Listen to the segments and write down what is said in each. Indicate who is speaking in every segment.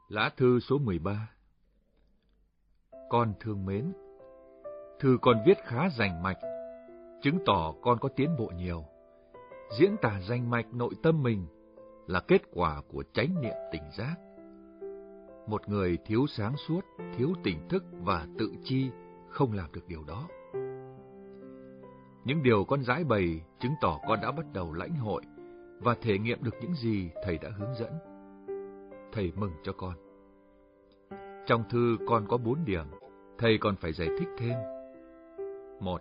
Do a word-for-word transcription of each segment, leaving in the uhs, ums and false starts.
Speaker 1: Lá thư số mười ba. Con thương mến, thư con viết khá rành mạch, chứng tỏ con có tiến bộ nhiều. Diễn tả rành mạch nội tâm mình là kết quả của chánh niệm tỉnh giác. Một người thiếu sáng suốt, thiếu tỉnh thức và tự chi không làm được điều đó. Những điều con giải bày chứng tỏ con đã bắt đầu lãnh hội và thể nghiệm được những gì thầy đã hướng dẫn. Thầy mừng cho con. Trong thư con có bốn điểm, thầy còn phải giải thích thêm. Một,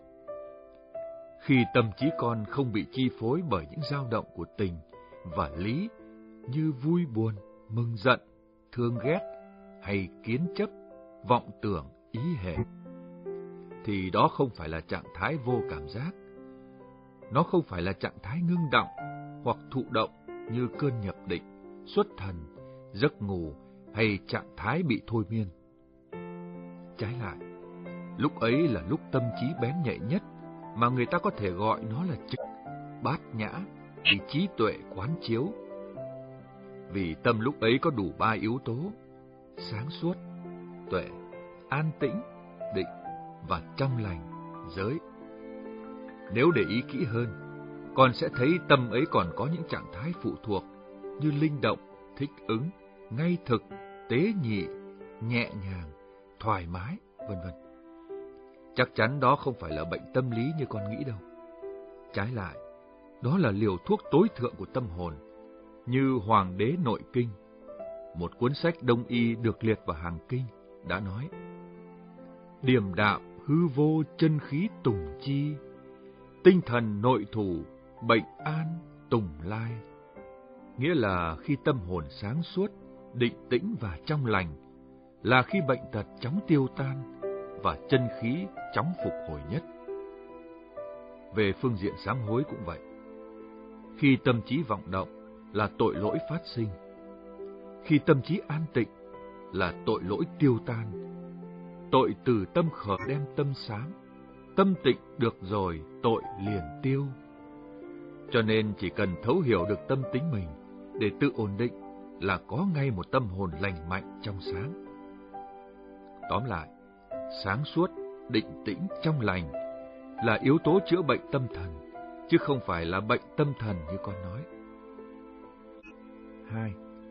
Speaker 1: khi tâm trí con không bị chi phối bởi những dao động của tình và lý như vui buồn, mừng giận, thương ghét hay kiến chấp, vọng tưởng, ý hệ, thì đó không phải là trạng thái vô cảm giác. Nó không phải là trạng thái ngưng động hoặc thụ động như cơn nhập định, xuất thần, giấc ngủ hay trạng thái bị thôi miên. Trái lại, lúc ấy là lúc tâm trí bén nhạy nhất, mà người ta có thể gọi nó là trực, bát nhã, vì trí tuệ quán chiếu. Vì tâm lúc ấy có đủ ba yếu tố: sáng suốt, tuệ, an tĩnh, định và trong lành, giới. Nếu để ý kỹ hơn, con sẽ thấy tâm ấy còn có những trạng thái phụ thuộc như linh động, thích ứng, ngay thực, tế nhị, nhẹ nhàng, thoải mái, vân vân. Chắc chắn đó không phải là bệnh tâm lý như con nghĩ đâu. Trái lại, đó là liều thuốc tối thượng của tâm hồn, như Hoàng đế Nội Kinh, một cuốn sách đông y được liệt vào hàng kinh, đã nói: điềm đạm hư vô chân khí tùng chi, tinh thần nội thủ bệnh an tùng lai. Nghĩa là khi tâm hồn sáng suốt, định tĩnh và trong lành, là khi bệnh tật chóng tiêu tan và chân khí chóng phục hồi nhất. Về phương diện sám hối cũng vậy. Khi tâm trí vọng động là tội lỗi phát sinh. Khi tâm trí an tịnh là tội lỗi tiêu tan. Tội từ tâm khởi đem tâm sám, tâm tịnh được rồi tội liền tiêu. Cho nên chỉ cần thấu hiểu được tâm tính mình để tự ổn định là có ngay một tâm hồn lành mạnh trong sáng. Tóm lại, sáng suốt, định tĩnh, trong lành là yếu tố chữa bệnh tâm thần, chứ không phải là bệnh tâm thần như con nói. Hai,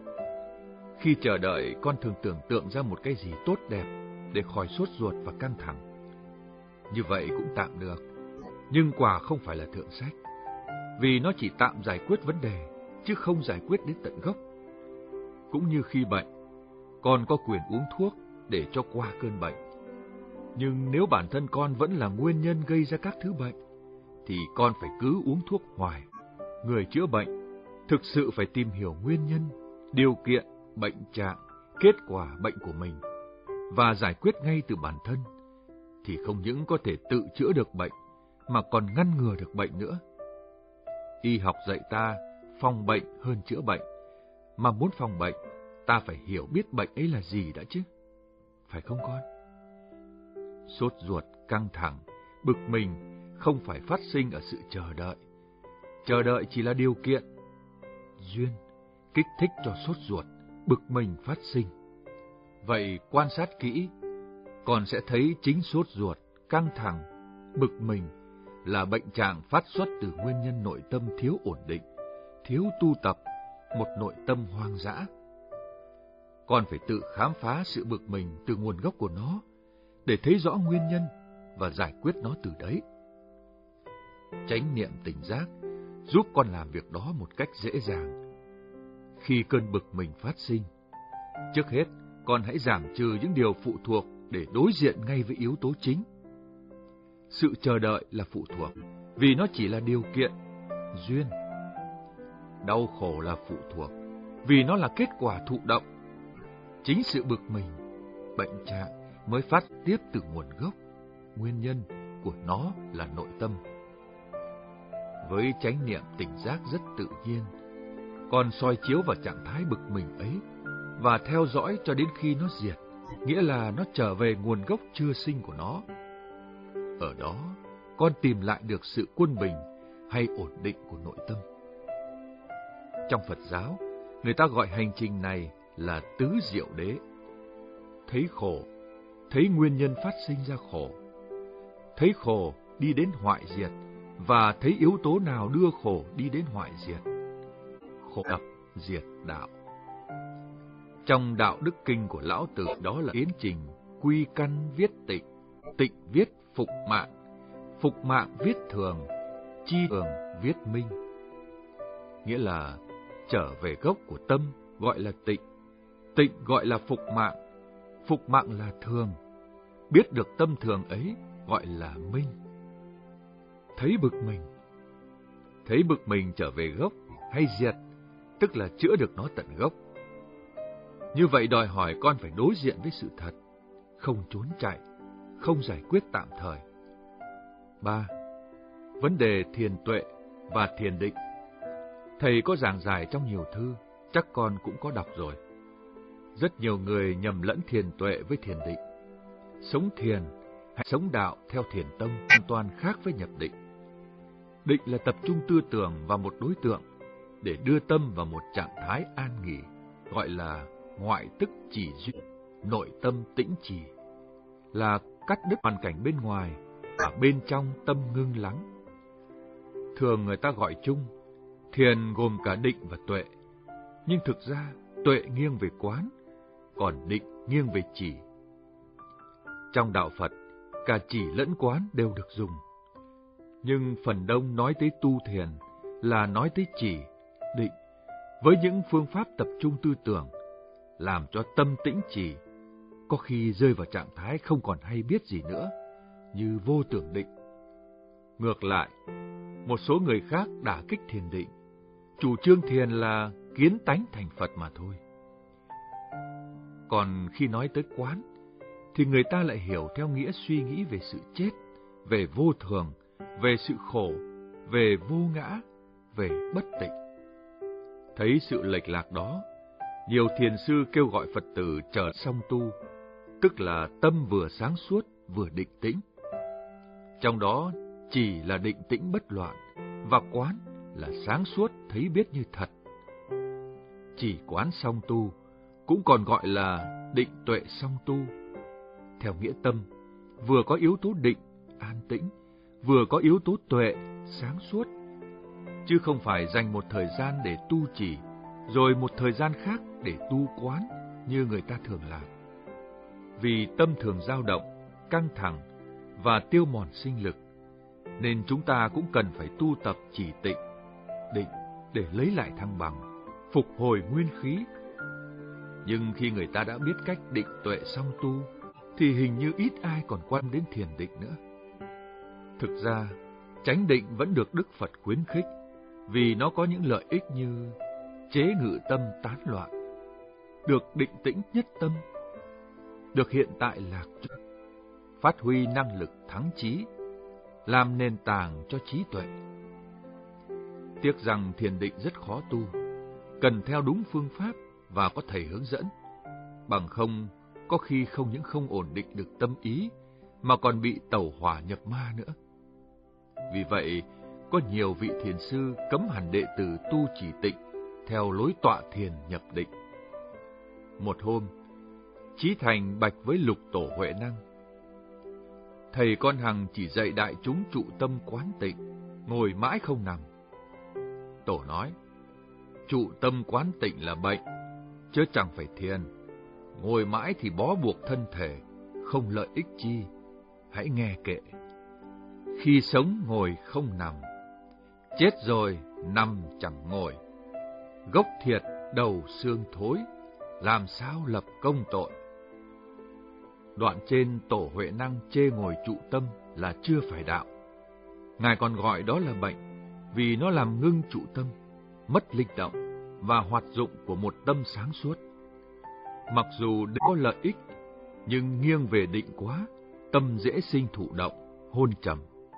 Speaker 1: khi chờ đợi, con thường tưởng tượng ra một cái gì tốt đẹp để khỏi sốt ruột và căng thẳng. Như vậy cũng tạm được, nhưng quả không phải là thượng sách, vì nó chỉ tạm giải quyết vấn đề, chứ không giải quyết đến tận gốc. Cũng như khi bệnh, con có quyền uống thuốc để cho qua cơn bệnh. Nhưng nếu bản thân con vẫn là nguyên nhân gây ra các thứ bệnh, thì con phải cứ uống thuốc hoài. Người chữa bệnh thực sự phải tìm hiểu nguyên nhân, điều kiện, bệnh trạng, kết quả bệnh của mình và giải quyết ngay từ bản thân, thì không những có thể tự chữa được bệnh, mà còn ngăn ngừa được bệnh nữa. Y học dạy ta phòng bệnh hơn chữa bệnh, mà muốn phòng bệnh, ta phải hiểu biết bệnh ấy là gì đã chứ. Phải không con? Sốt ruột, căng thẳng, bực mình không phải phát sinh ở sự chờ đợi. Chờ đợi chỉ là điều kiện, duyên, kích thích cho sốt ruột, bực mình phát sinh. Vậy quan sát kỹ, con sẽ thấy chính sốt ruột, căng thẳng, bực mình là bệnh trạng phát xuất từ nguyên nhân nội tâm thiếu ổn định, thiếu tu tập, một nội tâm hoang dã. Con phải tự khám phá sự bực mình từ nguồn gốc của nó, để thấy rõ nguyên nhân và giải quyết nó từ đấy. Chánh niệm tỉnh giác giúp con làm việc đó một cách dễ dàng. Khi cơn bực mình phát sinh, trước hết con hãy giảm trừ những điều phụ thuộc để đối diện ngay với yếu tố chính. Sự chờ đợi là phụ thuộc, vì nó chỉ là điều kiện, duyên. Đau khổ là phụ thuộc, vì nó là kết quả thụ động. Chính sự bực mình, bệnh trạng mới phát tiếp từ nguồn gốc, nguyên nhân của nó là nội tâm. Với chánh niệm tỉnh giác rất tự nhiên, con soi chiếu vào trạng thái bực mình ấy và theo dõi cho đến khi nó diệt, nghĩa là nó trở về nguồn gốc chưa sinh của nó. Ở đó, con tìm lại được sự quân bình hay ổn định của nội tâm. Trong Phật giáo, người ta gọi hành trình này là tứ diệu đế. Thấy khổ, thấy nguyên nhân phát sinh ra khổ. Thấy khổ đi đến hoại diệt, và thấy yếu tố nào đưa khổ đi đến hoại diệt. Khổ tập diệt đạo. Trong đạo đức kinh của Lão Tử đó là tiến trình quy căn viết tịnh, tịnh viết phục mạng, phục mạng viết thường, chi thường viết minh. Nghĩa là trở về gốc của tâm gọi là tịnh, tịnh gọi là phục mạng, phục mạng là thường, biết được tâm thường ấy gọi là minh. Thấy bực mình, thấy bực mình trở về gốc hay diệt, tức là chữa được nó tận gốc. Như vậy đòi hỏi con phải đối diện với sự thật, không trốn chạy, không giải quyết tạm thời. Ba, vấn đề thiền tuệ và thiền định. Thầy có giảng giải trong nhiều thư, chắc con cũng có đọc rồi. Rất nhiều người nhầm lẫn thiền tuệ với thiền định. Sống thiền hay sống đạo theo thiền tông hoàn toàn khác với nhập định. Định là tập trung tư tưởng vào một đối tượng để đưa tâm vào một trạng thái an nghỉ, gọi là ngoại tức chỉ duyên, nội tâm tĩnh trì, là cắt đứt hoàn cảnh bên ngoài và bên trong tâm ngưng lắng. Thường người ta gọi chung, thiền gồm cả định và tuệ, nhưng thực ra tuệ nghiêng về quán, còn định nghiêng về chỉ. Trong đạo Phật, cả chỉ lẫn quán đều được dùng, nhưng phần đông nói tới tu thiền là nói tới chỉ, định, với những phương pháp tập trung tư tưởng, làm cho tâm tĩnh trì, có khi rơi vào trạng thái không còn hay biết gì nữa, như vô tưởng định. Ngược lại, một số người khác đả kích thiền định, chủ trương thiền là kiến tánh thành Phật mà thôi. Còn khi nói tới quán, thì người ta lại hiểu theo nghĩa suy nghĩ về sự chết, về vô thường, về sự khổ, về vô ngã, về bất tịnh. Thấy sự lệch lạc đó, nhiều thiền sư kêu gọi Phật tử trở song tu, tức là tâm vừa sáng suốt vừa định tĩnh. Trong đó chỉ là định tĩnh bất loạn, và quán là sáng suốt thấy biết như thật. Chỉ quán song tu cũng còn gọi là định tuệ song tu. Theo nghĩa tâm, vừa có yếu tố định, an tĩnh, vừa có yếu tố tuệ, sáng suốt, chứ không phải dành một thời gian để tu chỉ, rồi một thời gian khác để tu quán như người ta thường làm. Vì tâm thường dao động, căng thẳng và tiêu mòn sinh lực, nên chúng ta cũng cần phải tu tập chỉ tịnh, định để lấy lại thăng bằng, phục hồi nguyên khí. Nhưng khi người ta đã biết cách định tuệ song tu, thì hình như ít ai còn quan đến thiền định nữa. Thực ra, chánh định vẫn được Đức Phật khuyến khích, vì nó có những lợi ích như chế ngự tâm tán loạn, được định tĩnh nhất tâm, được hiện tại lạc trú, phát huy năng lực thắng trí, làm nền tảng cho trí tuệ. Tiếc rằng thiền định rất khó tu, cần theo đúng phương pháp và có thầy hướng dẫn, bằng không có khi không những không ổn định được tâm ý, mà còn bị tẩu hỏa nhập ma nữa. Vì vậy, có nhiều vị thiền sư cấm hẳn đệ tử tu chỉ tịnh theo lối tọa thiền nhập định. Một hôm, Chí Thành bạch với Lục Tổ Huệ Năng: thầy con hằng chỉ dạy đại chúng trụ tâm quán tịnh, ngồi mãi không nằm. Tổ nói: trụ tâm quán tịnh là bệnh, chứ chẳng phải thiền. Ngồi mãi thì bó buộc thân thể, không lợi ích chi. Hãy nghe kệ. Khi sống ngồi không nằm, chết rồi nằm chẳng ngồi. Gốc thiệt đầu xương thối, làm sao lập công tội. Đoạn trên Tổ Huệ Năng chê ngồi trụ tâm là chưa phải đạo. Ngài còn gọi đó là bệnh, vì nó làm ngưng trụ tâm, mất linh động và hoạt dụng của một tâm sáng suốt. Mặc dù có lợi ích, nhưng nghiêng về định quá, tâm dễ sinh thụ động, hôn trầm.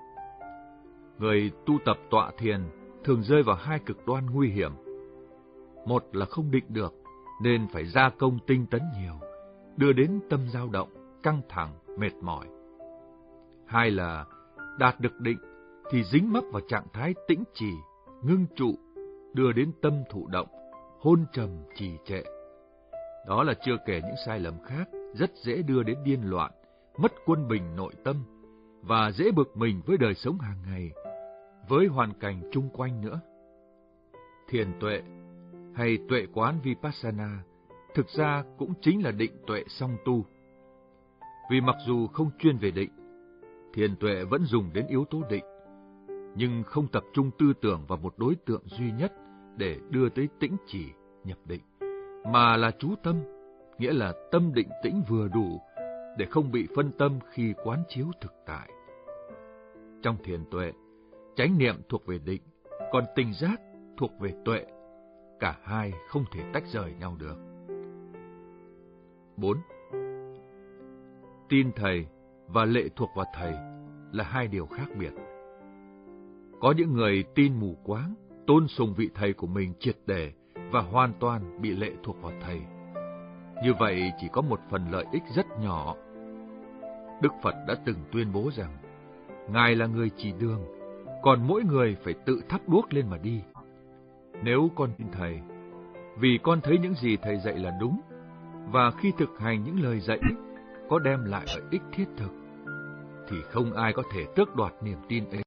Speaker 1: Người tu tập tọa thiền thường rơi vào hai cực đoan nguy hiểm. Một là không định được, nên phải gia công tinh tấn nhiều, đưa đến tâm dao động, căng thẳng, mệt mỏi. Hai là đạt được định thì dính mắc vào trạng thái tĩnh trì, ngưng trụ, đưa đến tâm thụ động, hôn trầm trì trệ. Đó là chưa kể những sai lầm khác rất dễ đưa đến điên loạn, mất quân bình nội tâm và dễ bực mình với đời sống hàng ngày, với hoàn cảnh chung quanh nữa. Thiền tuệ hay tuệ quán Vipassana thực ra cũng chính là định tuệ song tu. Vì mặc dù không chuyên về định, thiền tuệ vẫn dùng đến yếu tố định, nhưng không tập trung tư tưởng vào một đối tượng duy nhất để đưa tới tĩnh chỉ, nhập định, mà là chú tâm, nghĩa là tâm định tĩnh vừa đủ để không bị phân tâm khi quán chiếu thực tại. Trong thiền tuệ, chánh niệm thuộc về định, còn tỉnh giác thuộc về tuệ. Cả hai không thể tách rời nhau được. bốn. Tin thầy và lệ thuộc vào thầy là hai điều khác biệt. Có những người tin mù quáng, tôn sùng vị thầy của mình triệt để và hoàn toàn bị lệ thuộc vào thầy. Như vậy chỉ có một phần lợi ích rất nhỏ. Đức Phật đã từng tuyên bố rằng, Ngài là người chỉ đường, còn mỗi người phải tự thắp đuốc lên mà đi. Nếu con tin thầy, vì con thấy những gì thầy dạy là đúng, và khi thực hành những lời dạy có đem lại lợi ích thiết thực, thì không ai có thể tước đoạt niềm tin ấy.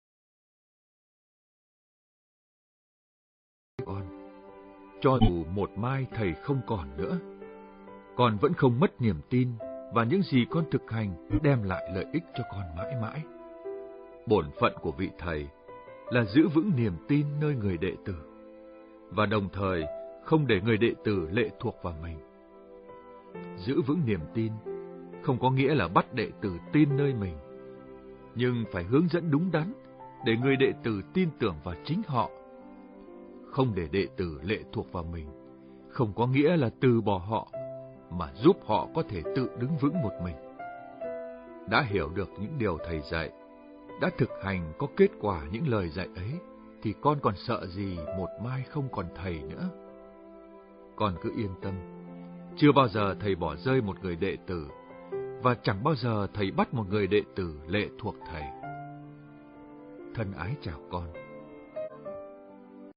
Speaker 1: Con, cho dù một mai thầy không còn nữa, con vẫn không mất niềm tin và những gì con thực hành đem lại lợi ích cho con mãi mãi. Bổn phận của vị thầy là giữ vững niềm tin nơi người đệ tử, và đồng thời không để người đệ tử lệ thuộc vào mình. Giữ vững niềm tin không có nghĩa là bắt đệ tử tin nơi mình, nhưng phải hướng dẫn đúng đắn để người đệ tử tin tưởng vào chính họ. Không để đệ tử lệ thuộc vào mình không có nghĩa là từ bỏ họ, mà giúp họ có thể tự đứng vững một mình. Đã hiểu được những điều thầy dạy, đã thực hành có kết quả những lời dạy ấy, thì con còn sợ gì một mai không còn thầy nữa. Con cứ yên tâm, chưa bao giờ thầy bỏ rơi một người đệ tử, và chẳng bao giờ thầy bắt một người đệ tử lệ thuộc thầy. Thân ái chào con.